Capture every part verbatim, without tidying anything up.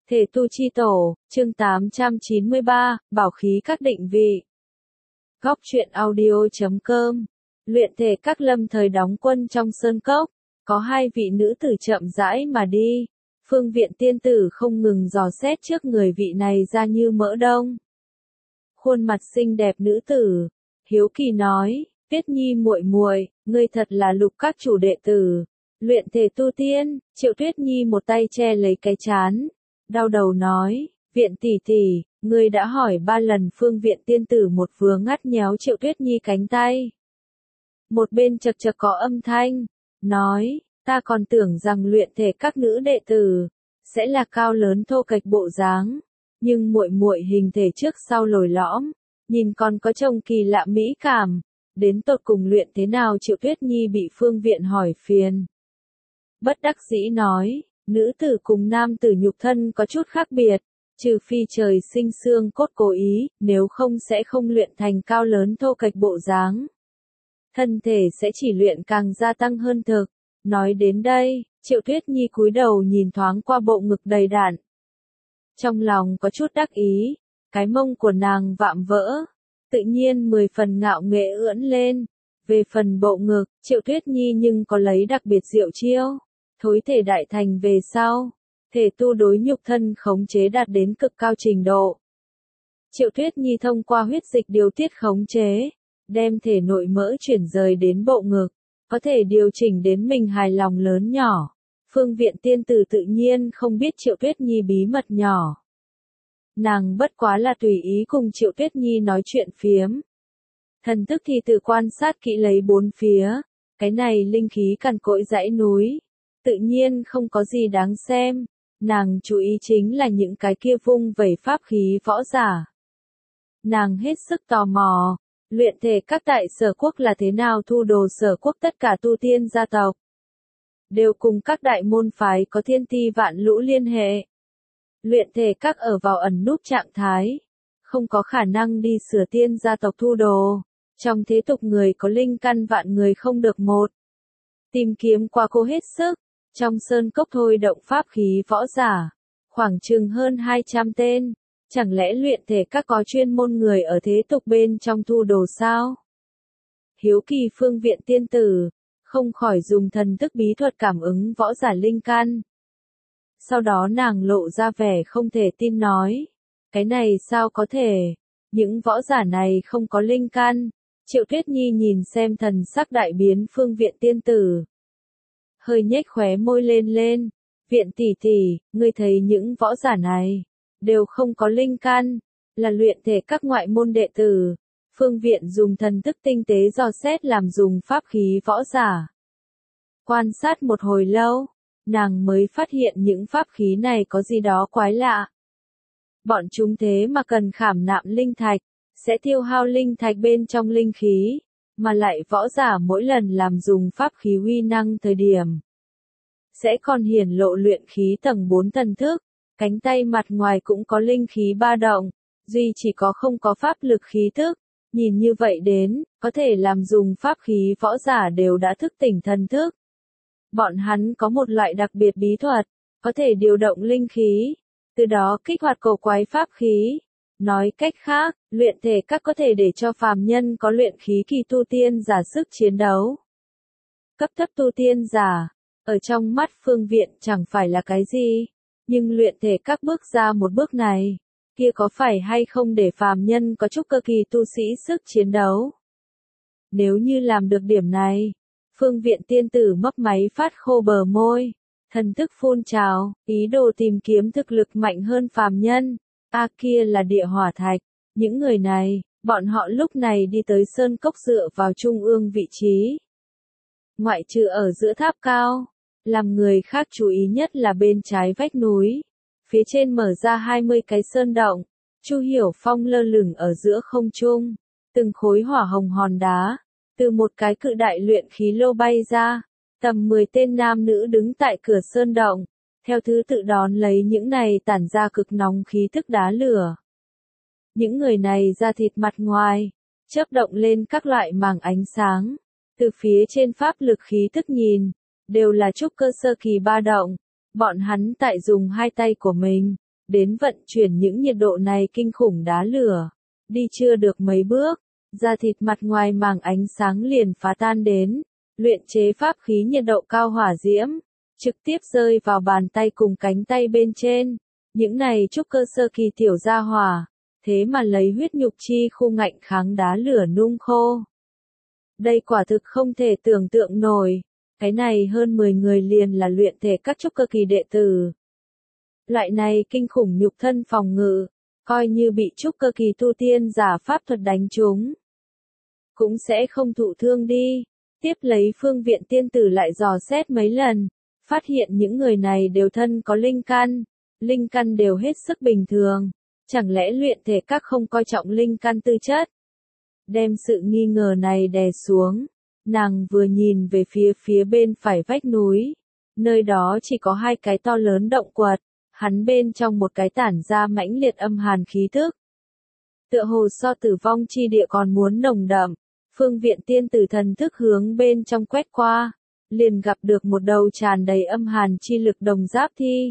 Thể tu chi tổ, chương tám trăm chín mươi ba, bảo khí các định vị. Góc truyện audio.com. Luyện thể các lâm thời đóng quân trong sơn cốc, có hai vị nữ tử chậm rãi mà đi. Phương Viện tiên tử không ngừng dò xét trước người vị này ra như mỡ đông. Khuôn mặt xinh đẹp nữ tử, hiếu kỳ nói, Tuyết Nhi muội muội, ngươi thật là Lục các chủ đệ tử. Luyện thể tu tiên, Triệu Tuyết Nhi một tay che lấy cái trán, đau đầu nói, Viện tỷ tỷ, ngươi đã hỏi ba lần. Phương Viện tiên tử một vừa ngắt nhéo Triệu Tuyết Nhi cánh tay. Một bên chật chật có âm thanh, nói, ta còn tưởng rằng luyện thể các nữ đệ tử sẽ là cao lớn thô kệch bộ dáng, nhưng muội muội hình thể trước sau lồi lõm, nhìn còn có trông kỳ lạ mỹ cảm, đến tột cùng luyện thế nào? Triệu Tuyết Nhi bị Phương Viện hỏi phiền. Bất đắc dĩ nói, nữ tử cùng nam tử nhục thân có chút khác biệt, trừ phi trời sinh xương cốt cố ý, nếu không sẽ không luyện thành cao lớn thô kệch bộ dáng. Thân thể sẽ chỉ luyện càng gia tăng hơn thực. Nói đến đây, Triệu Tuyết Nhi cúi đầu nhìn thoáng qua bộ ngực đầy đặn. Trong lòng có chút đắc ý, cái mông của nàng vạm vỡ, tự nhiên mười phần ngạo nghễ ưỡn lên. Về phần bộ ngực, Triệu Tuyết Nhi nhưng có lấy đặc biệt diệu chiêu. Thối thể đại thành về sau, thể tu đối nhục thân khống chế đạt đến cực cao trình độ. Triệu Tuyết Nhi thông qua huyết dịch điều tiết khống chế, đem thể nội mỡ chuyển rời đến bộ ngực, có thể điều chỉnh đến mình hài lòng lớn nhỏ. Phương Viện tiên tử tự nhiên không biết Triệu Tuyết Nhi bí mật nhỏ. Nàng bất quá là tùy ý cùng Triệu Tuyết Nhi nói chuyện phiếm. Thần thức thì tự quan sát kỹ lấy bốn phía, cái này linh khí cằn cỗi dãy núi, tự nhiên không có gì đáng xem, nàng chú ý chính là những cái kia vung vẩy pháp khí võ giả. Nàng hết sức tò mò, luyện thể các tại Sở Quốc là thế nào thu đồ Sở Quốc. Tất cả tu tiên gia tộc đều cùng các đại môn phái có thiên ti vạn lũ liên hệ. Luyện thể các ở vào ẩn núp trạng thái, không có khả năng đi sửa tiên gia tộc thu đồ. Trong thế tục người có linh căn vạn người không được một. Tìm kiếm qua cô hết sức, trong sơn cốc thôi động pháp khí võ giả, khoảng chừng hơn hai trăm tên. Chẳng lẽ luyện thể các có chuyên môn người ở thế tục bên trong thu đồ sao? Hiếu kỳ Phương Viện tiên tử, không khỏi dùng thần thức bí thuật cảm ứng võ giả linh căn. Sau đó nàng lộ ra vẻ không thể tin nói, cái này sao có thể, những võ giả này không có linh căn. Triệu Tuyết Nhi nhìn xem thần sắc đại biến Phương Viện tiên tử, hơi nhếch khóe môi lên lên, Viện tỷ tỷ, ngươi thấy những võ giả này đều không có linh căn, là luyện thể các ngoại môn đệ tử. Phương Viện dùng thần thức tinh tế dò xét làm dùng pháp khí võ giả. Quan sát một hồi lâu, nàng mới phát hiện những pháp khí này có gì đó quái lạ. Bọn chúng thế mà cần khảm nạm linh thạch, sẽ tiêu hao linh thạch bên trong linh khí, mà lại võ giả mỗi lần làm dùng pháp khí uy năng thời điểm, sẽ còn hiển lộ luyện khí tầng bốn thần thức. Cánh tay mặt ngoài cũng có linh khí ba động, duy chỉ có không có pháp lực khí thức. Nhìn như vậy đến, có thể làm dùng pháp khí võ giả đều đã thức tỉnh thần thức. Bọn hắn có một loại đặc biệt bí thuật, có thể điều động linh khí, từ đó kích hoạt cổ quái pháp khí. Nói cách khác, luyện thể các có thể để cho phàm nhân có luyện khí kỳ tu tiên giả sức chiến đấu. Cấp thấp tu tiên giả, ở trong mắt Phương Viện chẳng phải là cái gì. Nhưng luyện thể các bước ra một bước này, kia có phải hay không để phàm nhân có chút cơ kỳ tu sĩ sức chiến đấu? Nếu như làm được điểm này, Phương Viện tiên tử mấp máy phát khô bờ môi, thần thức phun trào, ý đồ tìm kiếm thực lực mạnh hơn phàm nhân. A kia là địa hỏa thạch, những người này, bọn họ lúc này đi tới sơn cốc dựa vào trung ương vị trí. Ngoại trừ ở giữa tháp cao. Làm người khác chú ý nhất là bên trái vách núi, phía trên mở ra hai mươi cái sơn động, Chu Hiểu Phong lơ lửng ở giữa không trung, từng khối hỏa hồng hòn đá, từ một cái cự đại luyện khí lô bay ra, tầm mười tên nam nữ đứng tại cửa sơn động, theo thứ tự đón lấy những này tản ra cực nóng khí thức đá lửa. Những người này da thịt mặt ngoài, chớp động lên các loại màng ánh sáng, từ phía trên pháp lực khí thức nhìn, đều là trúc cơ sơ kỳ ba động. Bọn hắn tại dùng hai tay của mình, đến vận chuyển những nhiệt độ này kinh khủng đá lửa. Đi chưa được mấy bước, da thịt mặt ngoài màng ánh sáng liền phá tan đến, luyện chế pháp khí nhiệt độ cao hỏa diễm, trực tiếp rơi vào bàn tay cùng cánh tay bên trên. Những này trúc cơ sơ kỳ tiểu gia hỏa, thế mà lấy huyết nhục chi khu ngạnh kháng đá lửa nung khô. Đây quả thực không thể tưởng tượng nổi, cái này hơn mười người liền là luyện thể các trúc cơ kỳ đệ tử. Loại này kinh khủng nhục thân phòng ngự, coi như bị trúc cơ kỳ tu tiên giả pháp thuật đánh trúng, cũng sẽ không thụ thương đi. Tiếp lấy phương viện tiên tử lại dò xét mấy lần, phát hiện những người này đều thân có linh căn, linh căn đều hết sức bình thường, chẳng lẽ luyện thể các không coi trọng linh căn tư chất. Đem sự nghi ngờ này đè xuống, nàng vừa nhìn về phía phía bên phải vách núi, nơi đó chỉ có hai cái to lớn động quật, hắn bên trong một cái tản ra mãnh liệt âm hàn khí tức. Tựa hồ so tử vong chi địa còn muốn nồng đậm. Phương viện tiên tử thần thức hướng bên trong quét qua, liền gặp được một đầu tràn đầy âm hàn chi lực đồng giáp thi.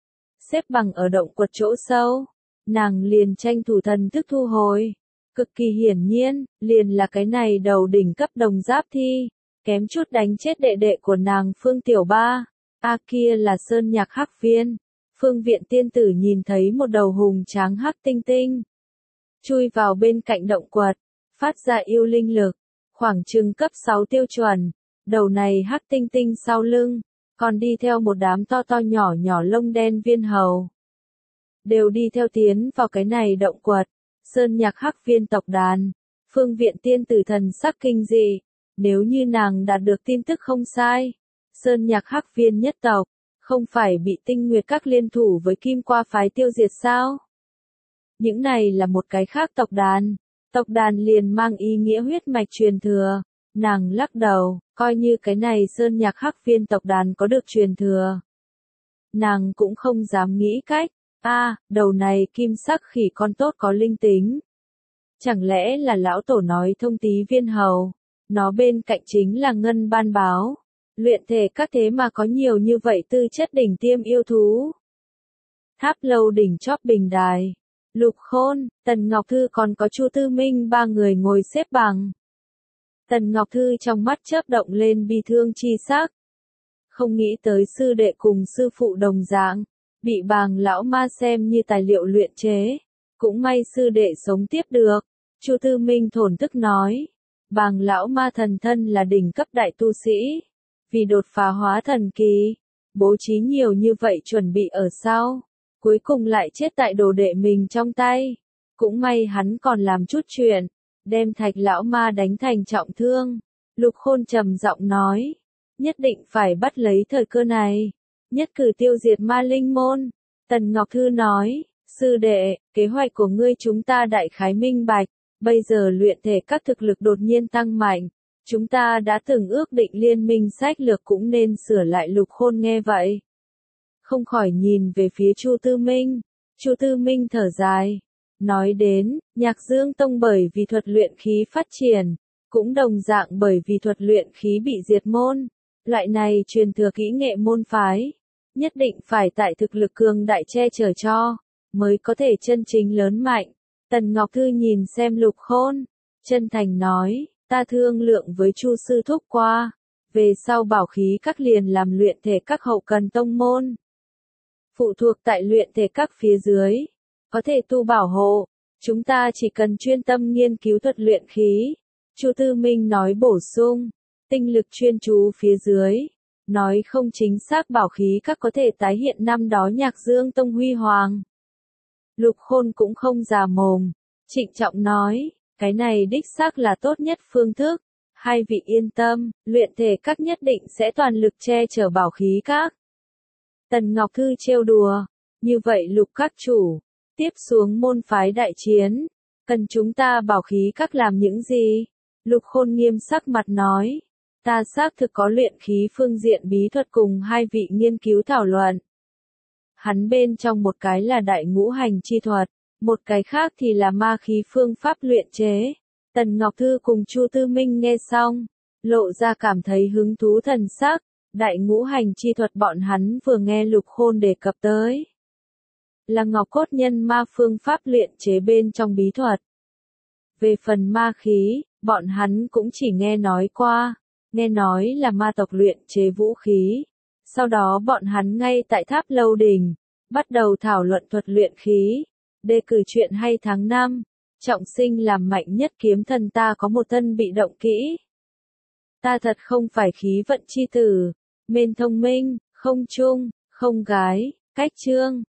Xếp bằng ở động quật chỗ sâu, nàng liền tranh thủ thần thức thu hồi. Cực kỳ hiển nhiên, liền là cái này đầu đỉnh cấp đồng giáp thi, kém chút đánh chết đệ đệ của nàng Phương Tiểu Ba. A kia là sơn nhạc hắc viên. Phương viện tiên tử nhìn thấy một đầu hùng tráng hắc tinh tinh, chui vào bên cạnh động quật, phát ra yêu linh lực, khoảng chừng cấp sáu tiêu chuẩn. Đầu này hắc tinh tinh sau lưng, còn đi theo một đám to to nhỏ nhỏ lông đen viên hầu. Đều đi theo tiến vào cái này động quật, sơn nhạc hắc viên tộc đàn. Phương viện tiên tử thần sắc kinh dị, nếu như nàng đạt được tin tức không sai, sơn nhạc hắc viên nhất tộc, không phải bị tinh nguyệt các liên thủ với kim qua phái tiêu diệt sao? Những này là một cái khác tộc đàn. Tộc đàn liền mang ý nghĩa huyết mạch truyền thừa. Nàng lắc đầu, coi như cái này sơn nhạc hắc viên tộc đàn có được truyền thừa. Nàng cũng không dám nghĩ cách, a à, đầu này kim sắc khỉ con tốt có linh tính. Chẳng lẽ là lão tổ nói thông tí viên hầu, nó bên cạnh chính là ngân ban báo. Luyện thể các thế mà có nhiều như vậy tư chất đỉnh tiêm yêu thú. Tháp lâu đỉnh chóp bình đài. Lục Khôn, Tần Ngọc Thư còn có Chu Tư Minh ba người ngồi xếp bằng. Tần Ngọc Thư trong mắt chớp động lên bi thương chi sắc. Không nghĩ tới sư đệ cùng sư phụ đồng dạng, bị bàng lão ma xem như tài liệu luyện chế. Cũng may sư đệ sống tiếp được. Chu Tư Minh thổn thức nói, bàng lão ma thần thân là đỉnh cấp đại tu sĩ. Vì đột phá hóa thần kỳ, bố trí nhiều như vậy chuẩn bị ở sau. Cuối cùng lại chết tại đồ đệ mình trong tay. Cũng may hắn còn làm chút chuyện, đem thạch lão ma đánh thành trọng thương. Lục Khôn trầm giọng nói, nhất định phải bắt lấy thời cơ này, nhất cử tiêu diệt ma linh môn. Tần Ngọc Thư nói, sư đệ, kế hoạch của ngươi chúng ta đại khái minh bạch, bây giờ luyện thể các thực lực đột nhiên tăng mạnh. Chúng ta đã từng ước định liên minh sách lược cũng nên sửa lại. Lục Khôn nghe vậy, không khỏi nhìn về phía Chu Tư Minh. Chu Tư Minh thở dài, nói đến, Nhạc Dương Tông bởi vì thuật luyện khí phát triển, cũng đồng dạng bởi vì thuật luyện khí bị diệt môn. Loại này truyền thừa kỹ nghệ môn phái, nhất định phải tại thực lực cường đại che chở cho, mới có thể chân chính lớn mạnh. Tần Ngọc Thư nhìn xem Lục Khôn, chân thành nói, ta thương lượng với Chu sư thúc qua, về sau bảo khí các liền làm luyện thể các hậu cần tông môn. Phụ thuộc tại luyện thể các phía dưới, có thể tu bảo hộ, chúng ta chỉ cần chuyên tâm nghiên cứu thuật luyện khí. Chu Tư Minh nói bổ sung, tinh lực chuyên chú phía dưới, nói không chính xác bảo khí các có thể tái hiện năm đó Nhạc Dương Tông huy hoàng. Lục Khôn cũng không già mồm, trịnh trọng nói, cái này đích xác là tốt nhất phương thức. Hai vị yên tâm, luyện thể các nhất định sẽ toàn lực che chở bảo khí các. Tần Ngọc Thư trêu đùa, như vậy Lục các chủ, tiếp xuống môn phái đại chiến, cần chúng ta bảo khí các làm những gì? Lục Khôn nghiêm sắc mặt nói, ta xác thực có luyện khí phương diện bí thuật cùng hai vị nghiên cứu thảo luận. Hắn bên trong một cái là đại ngũ hành chi thuật, một cái khác thì là ma khí phương pháp luyện chế. Tần Ngọc Thư cùng Chu Tư Minh nghe xong, lộ ra cảm thấy hứng thú thần sắc. Đại ngũ hành chi thuật bọn hắn vừa nghe Lục Khôn đề cập tới, là ngọc cốt nhân ma phương pháp luyện chế bên trong bí thuật. Về phần ma khí, bọn hắn cũng chỉ nghe nói qua, nghe nói là ma tộc luyện chế vũ khí. Sau đó bọn hắn ngay tại tháp lâu đình, bắt đầu thảo luận thuật luyện khí, đề cử chuyện hay tháng năm, trọng sinh làm mạnh nhất kiếm thần ta có một thân bị động kỹ. Ta thật không phải khí vận chi tử, mên thông minh, không trung, không gái, cách trương.